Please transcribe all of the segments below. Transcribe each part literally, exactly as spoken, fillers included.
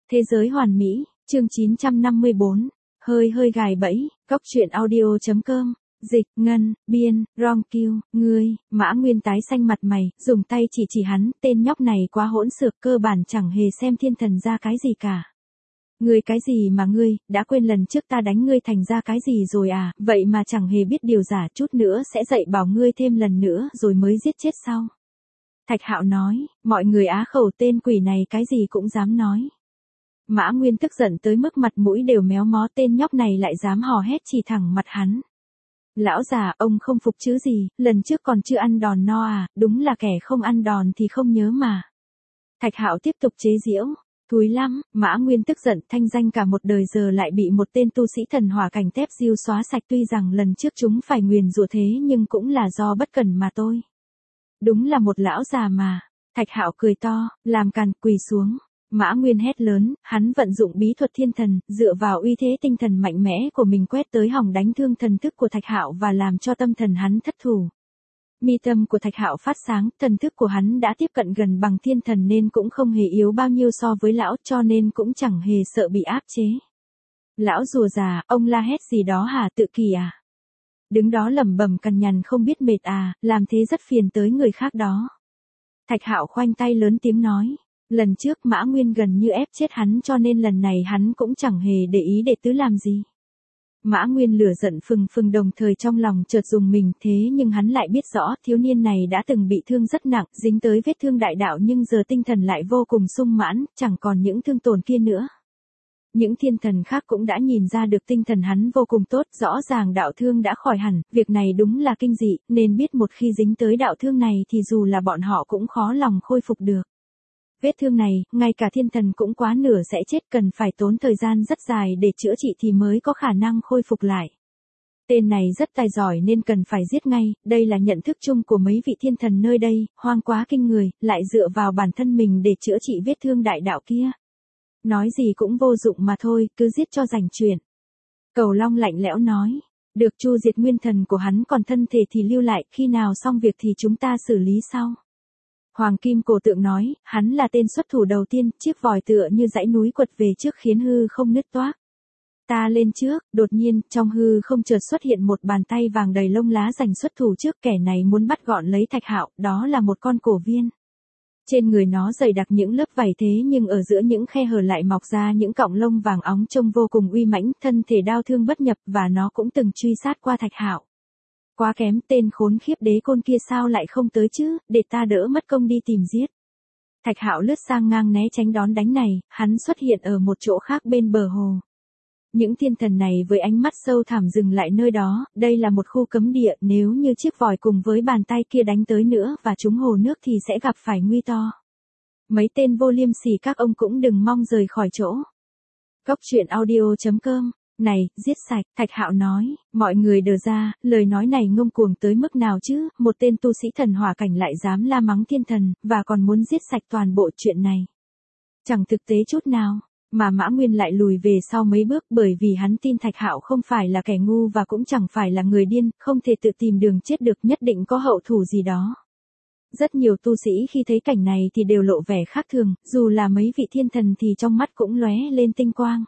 Thế giới hoàn mỹ, chương chín trăm năm mươi bốn, hơi hơi gài bẫy, góc truyện audio.com, dịch, ngân, biên, ron kiêu, ngươi, Mã Nguyên tái xanh mặt mày, dùng tay chỉ chỉ hắn, tên nhóc này quá hỗn xược, cơ bản chẳng hề xem thiên thần ra cái gì cả. Ngươi cái gì mà ngươi, đã quên lần trước ta đánh ngươi thành ra cái gì rồi à, vậy mà chẳng hề biết điều giả, chút nữa sẽ dạy bảo ngươi thêm lần nữa rồi mới giết chết sau. Thạch Hạo nói, mọi người á khẩu, tên quỷ này cái gì cũng dám nói. Mã Nguyên tức giận tới mức mặt mũi đều méo mó, tên nhóc này lại dám hò hét chỉ thẳng mặt hắn. Lão già, ông không phục chứ gì, lần trước còn chưa ăn đòn no à, đúng là kẻ không ăn đòn thì không nhớ mà. Thạch Hạo tiếp tục chế giễu, thúi lắm, Mã Nguyên tức giận, thanh danh cả một đời giờ lại bị một tên tu sĩ thần hỏa cảnh tép diêu xóa sạch, tuy rằng lần trước chúng phải nguyền rủa thế nhưng cũng là do bất cẩn mà thôi. Đúng là một lão già mà. Thạch Hạo cười to, làm càn, quỳ xuống. Mã Nguyên hét lớn, hắn vận dụng bí thuật thiên thần, dựa vào uy thế tinh thần mạnh mẽ của mình quét tới hòng đánh thương thần thức của Thạch Hạo và làm cho tâm thần hắn thất thủ. Mi tâm của Thạch Hạo phát sáng, thần thức của hắn đã tiếp cận gần bằng thiên thần nên cũng không hề yếu bao nhiêu so với lão, cho nên cũng chẳng hề sợ bị áp chế. Lão rùa già, ông la hét gì đó hả, tự kỳ à? Đứng đó lẩm bẩm cằn nhằn không biết mệt à, làm thế rất phiền tới người khác đó. Thạch Hạo khoanh tay lớn tiếng nói, lần trước Mã Nguyên gần như ép chết hắn cho nên lần này hắn cũng chẳng hề để ý đệ tứ làm gì. Mã Nguyên lửa giận phừng phừng, đồng thời trong lòng chợt rùng mình, thế nhưng hắn lại biết rõ thiếu niên này đã từng bị thương rất nặng, dính tới vết thương đại đạo nhưng giờ tinh thần lại vô cùng sung mãn, chẳng còn những thương tổn kia nữa. Những thiên thần khác cũng đã nhìn ra được tinh thần hắn vô cùng tốt, rõ ràng đạo thương đã khỏi hẳn, việc này đúng là kinh dị, nên biết một khi dính tới đạo thương này thì dù là bọn họ cũng khó lòng khôi phục được. Vết thương này, ngay cả thiên thần cũng quá nửa sẽ chết, cần phải tốn thời gian rất dài để chữa trị thì mới có khả năng khôi phục lại. Tên này rất tài giỏi nên cần phải giết ngay, đây là nhận thức chung của mấy vị thiên thần nơi đây, hoang quá kinh người, lại dựa vào bản thân mình để chữa trị vết thương đại đạo kia. Nói gì cũng vô dụng mà thôi, cứ giết cho rảnh chuyện. Cầu Long lạnh lẽo nói, được, chu diệt nguyên thần của hắn, còn thân thể thì lưu lại, khi nào xong việc thì chúng ta xử lý sau. Hoàng Kim Cổ Tượng nói, hắn là tên xuất thủ đầu tiên, chiếc vòi tựa như dãy núi quật về trước khiến hư không nứt toác. Ta lên trước, đột nhiên, trong hư không chợt xuất hiện một bàn tay vàng đầy lông lá giành xuất thủ trước, kẻ này muốn bắt gọn lấy Thạch Hạo, đó là một con cổ viên. Trên người nó dày đặc những lớp vảy thế nhưng ở giữa những khe hở lại mọc ra những cọng lông vàng óng trông vô cùng uy mãnh, thân thể đao thương bất nhập và nó cũng từng truy sát qua Thạch Hạo. Quá kém, tên khốn khiếp đế côn kia sao lại không tới chứ, để ta đỡ mất công đi tìm giết. Thạch Hạo lướt sang ngang né tránh đón đánh này, hắn xuất hiện ở một chỗ khác bên bờ hồ. Những thiên thần này với ánh mắt sâu thẳm dừng lại nơi đó, đây là một khu cấm địa, nếu như chiếc vòi cùng với bàn tay kia đánh tới nữa và trúng hồ nước thì sẽ gặp phải nguy to. Mấy tên vô liêm sỉ các ông cũng đừng mong rời khỏi chỗ. Góc truyện audio.com. Này, giết sạch, Thạch Hạo nói, mọi người đờ ra, lời nói này ngông cuồng tới mức nào chứ, một tên tu sĩ thần hỏa cảnh lại dám la mắng thiên thần, và còn muốn giết sạch toàn bộ chuyện này. Chẳng thực tế chút nào, mà Mã Nguyên lại lùi về sau mấy bước bởi vì hắn tin Thạch Hạo không phải là kẻ ngu và cũng chẳng phải là người điên, không thể tự tìm đường chết được, nhất định có hậu thủ gì đó. Rất nhiều tu sĩ khi thấy cảnh này thì đều lộ vẻ khác thường, dù là mấy vị thiên thần thì trong mắt cũng lóe lên tinh quang.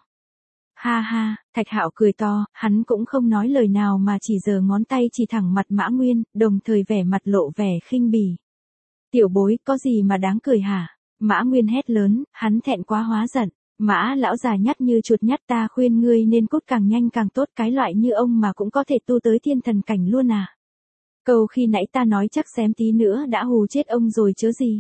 Ha ha, Thạch Hạo cười to, hắn cũng không nói lời nào mà chỉ giơ ngón tay chỉ thẳng mặt Mã Nguyên, đồng thời vẻ mặt lộ vẻ khinh bỉ. Tiểu bối, có gì mà đáng cười hả? Mã Nguyên hét lớn, hắn thẹn quá hóa giận. Mã lão già nhắt như chuột nhắt, ta khuyên ngươi nên cút càng nhanh càng tốt, cái loại như ông mà cũng có thể tu tới thiên thần cảnh luôn à? Câu khi nãy ta nói chắc xém tí nữa đã hù chết ông rồi chớ gì.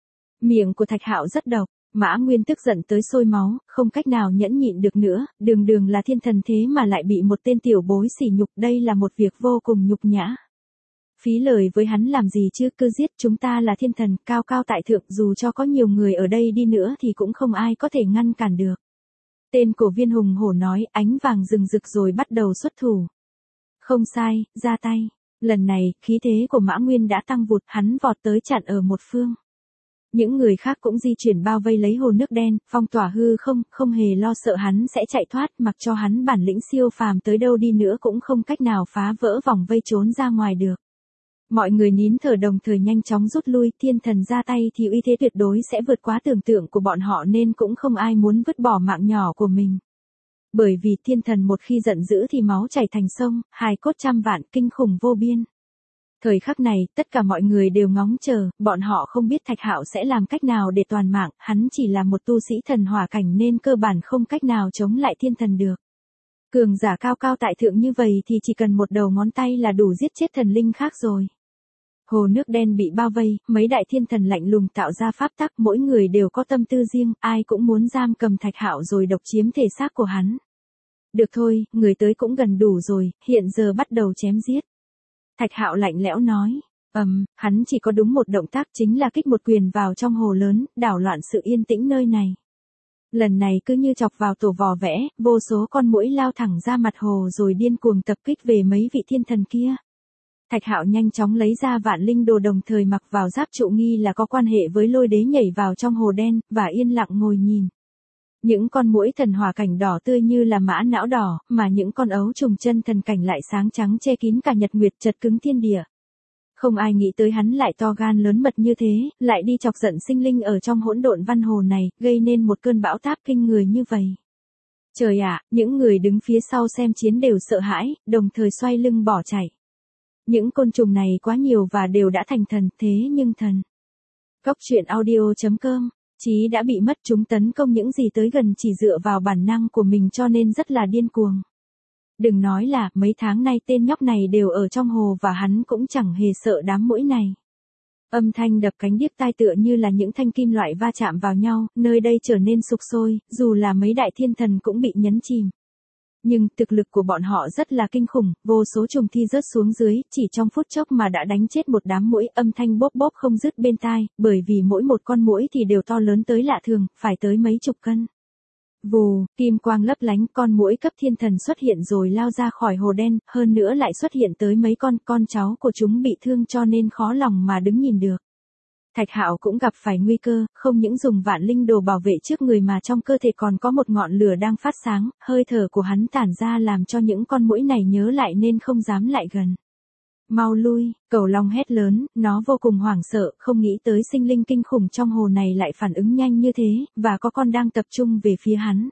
Miệng của Thạch Hạo rất độc. Mã Nguyên tức giận tới sôi máu, không cách nào nhẫn nhịn được nữa, đường đường là thiên thần thế mà lại bị một tên tiểu bối sỉ nhục, đây là một việc vô cùng nhục nhã. Phí lời với hắn làm gì chứ, cứ giết, chúng ta là thiên thần, cao cao tại thượng, dù cho có nhiều người ở đây đi nữa thì cũng không ai có thể ngăn cản được. Tên cổ viên hùng hổ nói, ánh vàng rừng rực rồi bắt đầu xuất thủ. Không sai, ra tay. Lần này, khí thế của Mã Nguyên đã tăng vụt, hắn vọt tới chặn ở một phương. Những người khác cũng di chuyển bao vây lấy hồ nước đen, phong tỏa hư không, không hề lo sợ hắn sẽ chạy thoát, mặc cho hắn bản lĩnh siêu phàm tới đâu đi nữa cũng không cách nào phá vỡ vòng vây trốn ra ngoài được. Mọi người nín thở đồng thời nhanh chóng rút lui, thiên thần ra tay thì uy thế tuyệt đối sẽ vượt quá tưởng tượng của bọn họ nên cũng không ai muốn vứt bỏ mạng nhỏ của mình. Bởi vì thiên thần một khi giận dữ thì máu chảy thành sông, hài cốt trăm vạn, kinh khủng vô biên. Thời khắc này, tất cả mọi người đều ngóng chờ, bọn họ không biết Thạch Hạo sẽ làm cách nào để toàn mạng, hắn chỉ là một tu sĩ thần hỏa cảnh nên cơ bản không cách nào chống lại thiên thần được. Cường giả cao cao tại thượng như vậy thì chỉ cần một đầu ngón tay là đủ giết chết thần linh khác rồi. Hồ nước đen bị bao vây, mấy đại thiên thần lạnh lùng tạo ra pháp tắc, mỗi người đều có tâm tư riêng, ai cũng muốn giam cầm Thạch Hạo rồi độc chiếm thể xác của hắn. Được thôi, người tới cũng gần đủ rồi, hiện giờ bắt đầu chém giết. Thạch Hạo lạnh lẽo nói, ầm, um, hắn chỉ có đúng một động tác chính là kích một quyền vào trong hồ lớn, đảo loạn sự yên tĩnh nơi này. Lần này cứ như chọc vào tổ vò vẽ, vô số con muỗi lao thẳng ra mặt hồ rồi điên cuồng tập kích về mấy vị thiên thần kia. Thạch Hạo nhanh chóng lấy ra vạn linh đồ đồng thời mặc vào giáp trụ nghi là có quan hệ với lôi đế nhảy vào trong hồ đen, và yên lặng ngồi nhìn. Những con muỗi thần hỏa cảnh đỏ tươi như là mã não đỏ, mà những con ấu trùng chân thần cảnh lại sáng trắng che kín cả nhật nguyệt, chật cứng thiên địa. Không ai nghĩ tới hắn lại to gan lớn mật như thế, lại đi chọc giận sinh linh ở trong hỗn độn văn hồ này, gây nên một cơn bão táp kinh người như vậy. Trời ạ, những người đứng phía sau xem chiến đều sợ hãi, đồng thời xoay lưng bỏ chạy. Những côn trùng này quá nhiều và đều đã thành thần, thế nhưng thần. Góc truyện audio chấm com, Chí đã bị mất, chúng tấn công những gì tới gần chỉ dựa vào bản năng của mình cho nên rất là điên cuồng. Đừng nói là, mấy tháng nay tên nhóc này đều ở trong hồ và hắn cũng chẳng hề sợ đám muỗi này. Âm thanh đập cánh điếc tai tựa như là những thanh kim loại va chạm vào nhau, nơi đây trở nên sục sôi, dù là mấy đại thiên thần cũng bị nhấn chìm. Nhưng thực lực của bọn họ rất là kinh khủng, vô số trùng thi rớt xuống dưới, chỉ trong phút chốc mà đã đánh chết một đám muỗi, âm thanh bốp bốp không dứt bên tai, bởi vì mỗi một con muỗi thì đều to lớn tới lạ thường, phải tới mấy chục cân. Vù, kim quang lấp lánh, con muỗi cấp thiên thần xuất hiện rồi lao ra khỏi hồ đen, hơn nữa lại xuất hiện tới mấy con, con cháu của chúng bị thương cho nên khó lòng mà đứng nhìn được. Thạch Hạo cũng gặp phải nguy cơ, không những dùng vạn linh đồ bảo vệ trước người mà trong cơ thể còn có một ngọn lửa đang phát sáng, hơi thở của hắn tản ra làm cho những con muỗi này nhớ lại nên không dám lại gần. Mau lui, Cẩu Long hét lớn, nó vô cùng hoảng sợ, không nghĩ tới sinh linh kinh khủng trong hồ này lại phản ứng nhanh như thế, và có con đang tập trung về phía hắn.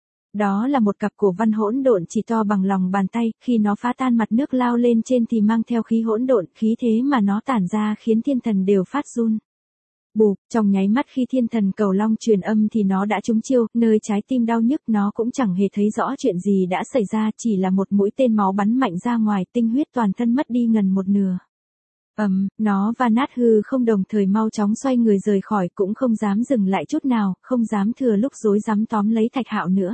Đó là một cặp cổ văn hỗn độn chỉ to bằng lòng bàn tay, khi nó phá tan mặt nước lao lên trên thì mang theo khí hỗn độn, khí thế mà nó tản ra khiến thiên thần đều phát run. Bụp, trong nháy mắt khi thiên thần Cẩu Long truyền âm thì nó đã trúng chiêu, nơi trái tim đau nhức nó cũng chẳng hề thấy rõ chuyện gì đã xảy ra, chỉ là một mũi tên máu bắn mạnh ra ngoài, tinh huyết toàn thân mất đi gần một nửa. Ầm, um, nó và nát hư không đồng thời mau chóng xoay người rời khỏi, cũng không dám dừng lại chút nào, không dám thừa lúc rối rắm tóm lấy Thạch Hạo nữa.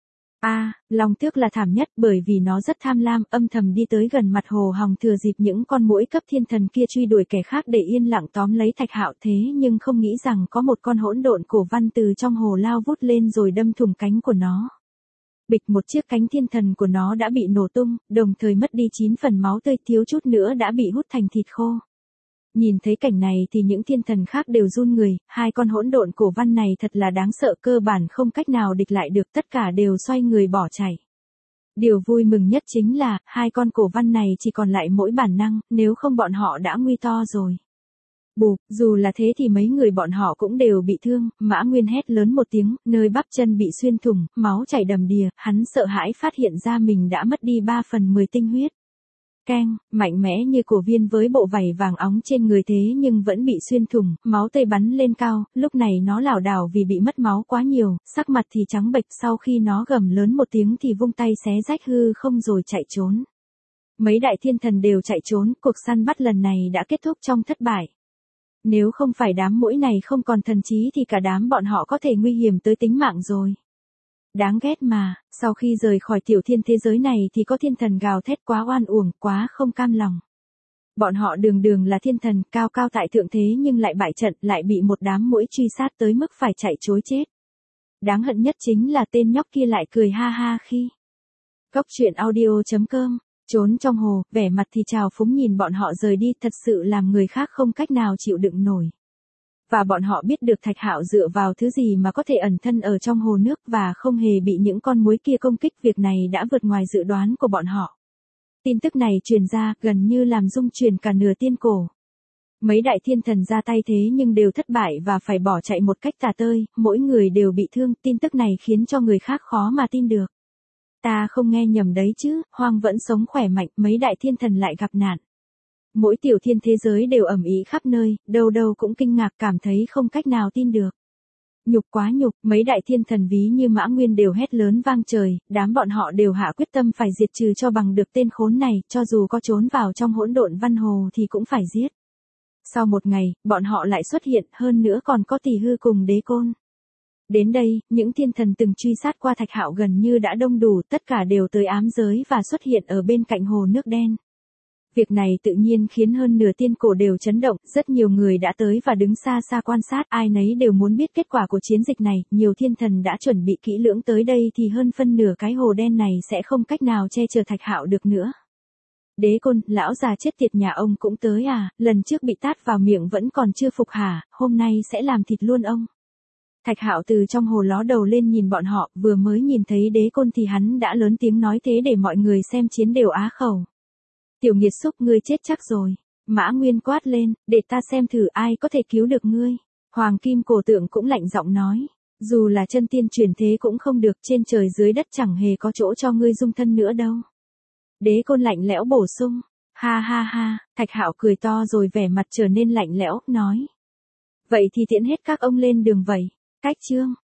A, à, Long Tước là thảm nhất bởi vì nó rất tham lam, âm thầm đi tới gần mặt hồ hòng thừa dịp những con muỗi cấp thiên thần kia truy đuổi kẻ khác để yên lặng tóm lấy Thạch Hạo, thế nhưng không nghĩ rằng có một con hỗn độn cổ văn từ trong hồ lao vút lên rồi đâm thủng cánh của nó. Bịch, một chiếc cánh thiên thần của nó đã bị nổ tung, đồng thời mất đi chín phần máu tươi, thiếu chút nữa đã bị hút thành thịt khô. Nhìn thấy cảnh này thì những thiên thần khác đều run người, hai con hỗn độn cổ văn này thật là đáng sợ, cơ bản không cách nào địch lại được, tất cả đều xoay người bỏ chạy. Điều vui mừng nhất chính là, hai con cổ văn này chỉ còn lại mỗi bản năng, nếu không bọn họ đã nguy to rồi. Bụp, dù là thế thì mấy người bọn họ cũng đều bị thương, Mã Nguyên hét lớn một tiếng, nơi bắp chân bị xuyên thủng, máu chảy đầm đìa, hắn sợ hãi phát hiện ra mình đã mất đi ba phần mười tinh huyết. Keng, mạnh mẽ như cổ viên với bộ vảy vàng óng trên người thế nhưng vẫn bị xuyên thủng, máu tươi bắn lên cao, lúc này nó lảo đảo vì bị mất máu quá nhiều, sắc mặt thì trắng bệch, sau khi nó gầm lớn một tiếng thì vung tay xé rách hư không rồi chạy trốn. Mấy đại thiên thần đều chạy trốn, cuộc săn bắt lần này đã kết thúc trong thất bại. Nếu không phải đám muỗi này không còn thần trí thì cả đám bọn họ có thể nguy hiểm tới tính mạng rồi. Đáng ghét mà, sau khi rời khỏi tiểu thiên thế giới này thì có thiên thần gào thét quá oan uổng, quá không cam lòng. Bọn họ đường đường là thiên thần, cao cao tại thượng thế nhưng lại bại trận, lại bị một đám muỗi truy sát tới mức phải chạy trối chết. Đáng hận nhất chính là tên nhóc kia lại cười ha ha khi. Góc truyện audio chấm com, trốn trong hồ, vẻ mặt thì trào phúng nhìn bọn họ rời đi, thật sự làm người khác không cách nào chịu đựng nổi. Và bọn họ biết được Thạch Hạo dựa vào thứ gì mà có thể ẩn thân ở trong hồ nước và không hề bị những con muỗi kia công kích, việc này đã vượt ngoài dự đoán của bọn họ. Tin tức này truyền ra, gần như làm rung chuyển cả nửa tiên cổ. Mấy đại thiên thần ra tay thế nhưng đều thất bại và phải bỏ chạy một cách tả tơi, mỗi người đều bị thương, tin tức này khiến cho người khác khó mà tin được. Ta không nghe nhầm đấy chứ, Hoang vẫn sống khỏe mạnh, mấy đại thiên thần lại gặp nạn. Mỗi tiểu thiên thế giới đều ầm ĩ khắp nơi, đâu đâu cũng kinh ngạc cảm thấy không cách nào tin được. Nhục quá nhục, mấy đại thiên thần ví như Mã Nguyên đều hét lớn vang trời, đám bọn họ đều hạ quyết tâm phải diệt trừ cho bằng được tên khốn này, cho dù có trốn vào trong hỗn độn văn hồ thì cũng phải giết. Sau một ngày, bọn họ lại xuất hiện, hơn nữa còn có Tỷ Hư cùng Đế Côn. Đến đây, những thiên thần từng truy sát qua Thạch Hạo gần như đã đông đủ, tất cả đều tới ám giới và xuất hiện ở bên cạnh hồ nước đen. Việc này tự nhiên khiến hơn nửa tiên cổ đều chấn động, rất nhiều người đã tới và đứng xa xa quan sát, ai nấy đều muốn biết kết quả của chiến dịch này, nhiều thiên thần đã chuẩn bị kỹ lưỡng tới đây thì hơn phân nửa cái hồ đen này sẽ không cách nào che chở Thạch Hạo được nữa. Đế Côn, lão già chết tiệt nhà ông cũng tới à, lần trước bị tát vào miệng vẫn còn chưa phục hả, hôm nay sẽ làm thịt luôn ông. Thạch Hạo từ trong hồ ló đầu lên nhìn bọn họ, vừa mới nhìn thấy Đế Côn thì hắn đã lớn tiếng nói thế để mọi người xem chiến đều á khẩu. Tiểu nghiệt xúc, ngươi chết chắc rồi. Mã Nguyên quát lên, để ta xem thử ai có thể cứu được ngươi. Hoàng Kim Cổ Tượng cũng lạnh giọng nói, dù là chân tiên chuyển thế cũng không được, trên trời dưới đất chẳng hề có chỗ cho ngươi dung thân nữa đâu. Đế Côn lạnh lẽo bổ sung, ha ha ha, Thạch Hạo cười to rồi vẻ mặt trở nên lạnh lẽo, nói. Vậy thì tiễn hết các ông lên đường vậy. Cách chương